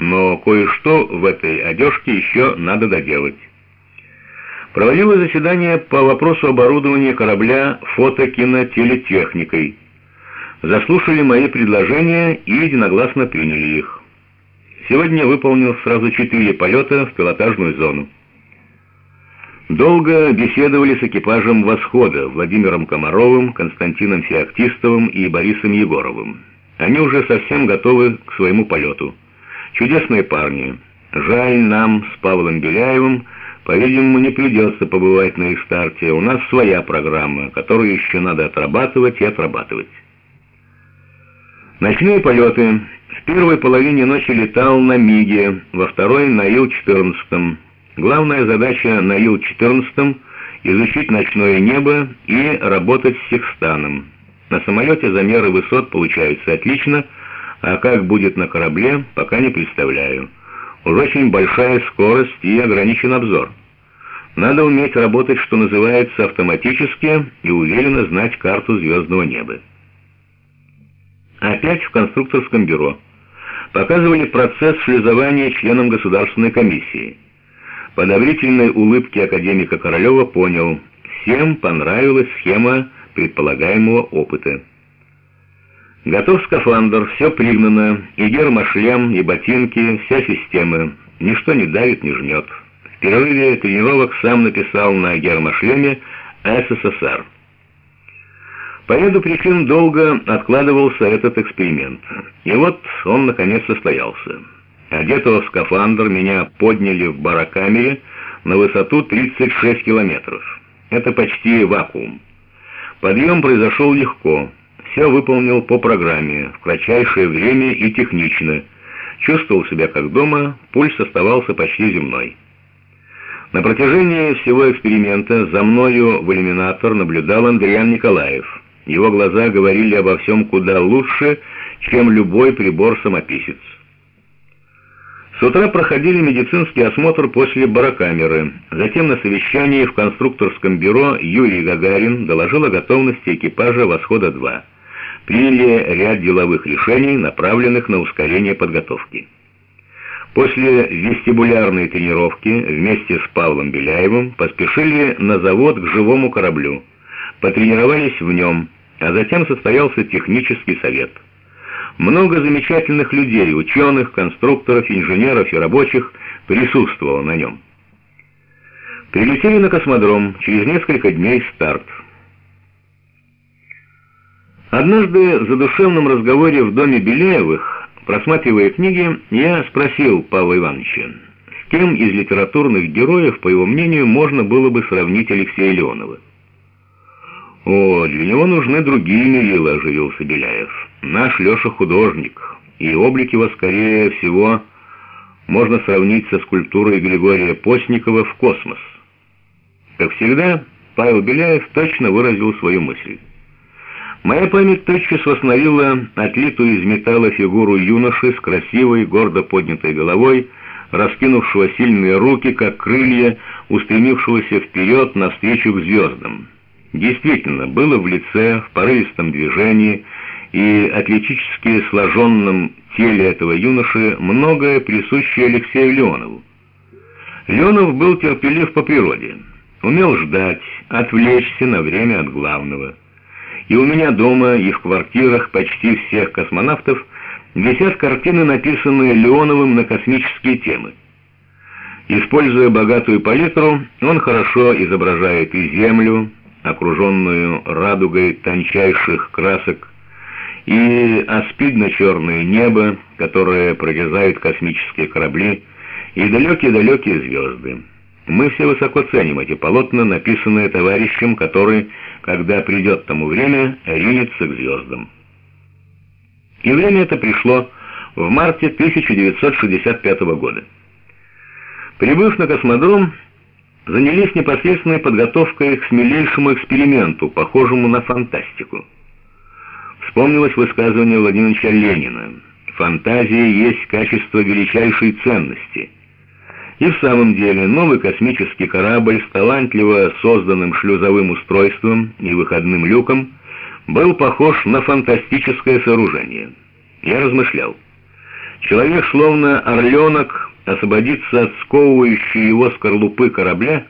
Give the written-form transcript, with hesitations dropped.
но кое-что в этой одежке еще надо доделать. Проводилось заседание по вопросу оборудования корабля фото-кинотелетехникой. Заслушали мои предложения и единогласно приняли их. Сегодня выполнил сразу 4 полета в пилотажную зону. Долго беседовали с экипажем «Восхода» Владимиром Комаровым, Константином Феоктистовым и Борисом Егоровым. Они уже совсем готовы к своему полету. Чудесные парни. Жаль, нам с Павлом Беляевым, по-видимому, не придется побывать на их старте. У нас своя программа, которую еще надо отрабатывать и отрабатывать. Ночные полеты. В первой половине ночи летал на МиГе, во второй на Ил-14. Главная задача на Ил-14 — изучить ночное небо и работать с секстаном. На самолете замеры высот получаются отлично, а как будет на корабле, пока не представляю. Уж очень большая скорость и ограничен обзор. Надо уметь работать, что называется, автоматически и уверенно знать карту звездного неба. Опять в конструкторском бюро. Показывали процесс шлюзования членам Государственной комиссии. По одобрительной улыбке академика Королева понял, всем понравилась схема предполагаемого опыта. Готов скафандр, все пригнано, и гермошлем, и ботинки, вся система. Ничто не давит, не жмет. В перерыве тренировок сам написал на гермошлеме СССР. По ряду причин долго откладывался этот эксперимент. И вот он наконец состоялся. Одетого в скафандр меня подняли в барокамере на высоту 36 километров. Это почти вакуум. Подъем произошел легко. Все выполнил по программе, в кратчайшее время и технично. Чувствовал себя как дома, пульс оставался почти земной. На протяжении всего эксперимента за мною в иллюминатор наблюдал Андриан Николаев. Его глаза говорили обо всем куда лучше, чем любой прибор-самописец. С утра проходили медицинский осмотр после барокамеры. Затем на совещании в конструкторском бюро Юрий Гагарин доложил о готовности экипажа «Восхода-2». Приняли ряд деловых решений, направленных на ускорение подготовки. После вестибулярной тренировки вместе с Павлом Беляевым поспешили на завод к живому кораблю. Потренировались в нем, а затем состоялся технический совет. Много замечательных людей, ученых, конструкторов, инженеров и рабочих присутствовало на нем. Прилетели на космодром, через несколько дней старт. Однажды в задушевном разговоре в доме Беляевых, просматривая книги, я спросил Павла Ивановича, с кем из литературных героев, по его мнению, можно было бы сравнить Алексея Леонова. «О, для него нужны другие мерила», — оживился Беляев. «Наш Леша художник, и облик его, скорее всего, можно сравнить со скульптурой Григория Постникова в «Космос». Как всегда, Павел Беляев точно выразил свою мысль. Моя память тотчас восстановила отлитую из металла фигуру юноши с красивой, гордо поднятой головой, раскинувшего сильные руки, как крылья, устремившегося вперед навстречу к звездам. Действительно, было в лице, в порывистом движении и атлетически сложенном теле этого юноши многое присущее Алексею Леонову. Леонов был терпелив по природе, умел ждать, отвлечься на время от главного. И у меня дома, и в квартирах почти всех космонавтов висят картины, написанные Леоновым на космические темы. Используя богатую палитру, он хорошо изображает и Землю, окруженную радугой тончайших красок, и аспидно-черное небо, которое прорезают космические корабли, и далекие-далекие звезды. Мы все высоко ценим эти полотна, написанные товарищем, который, когда придет тому время, ринется к звездам. И время это пришло в марте 1965 года. Прибыв на космодром, занялись непосредственной подготовкой к смелейшему эксперименту, похожему на фантастику. Вспомнилось высказывание Владимира Ильича Ленина: «Фантазия есть качество величайшей ценности». И в самом деле новый космический корабль с талантливо созданным шлюзовым устройством и выходным люком был похож на фантастическое сооружение. Я размышлял, Человек, словно орленок, освободится от сковывающей его скорлупы корабля,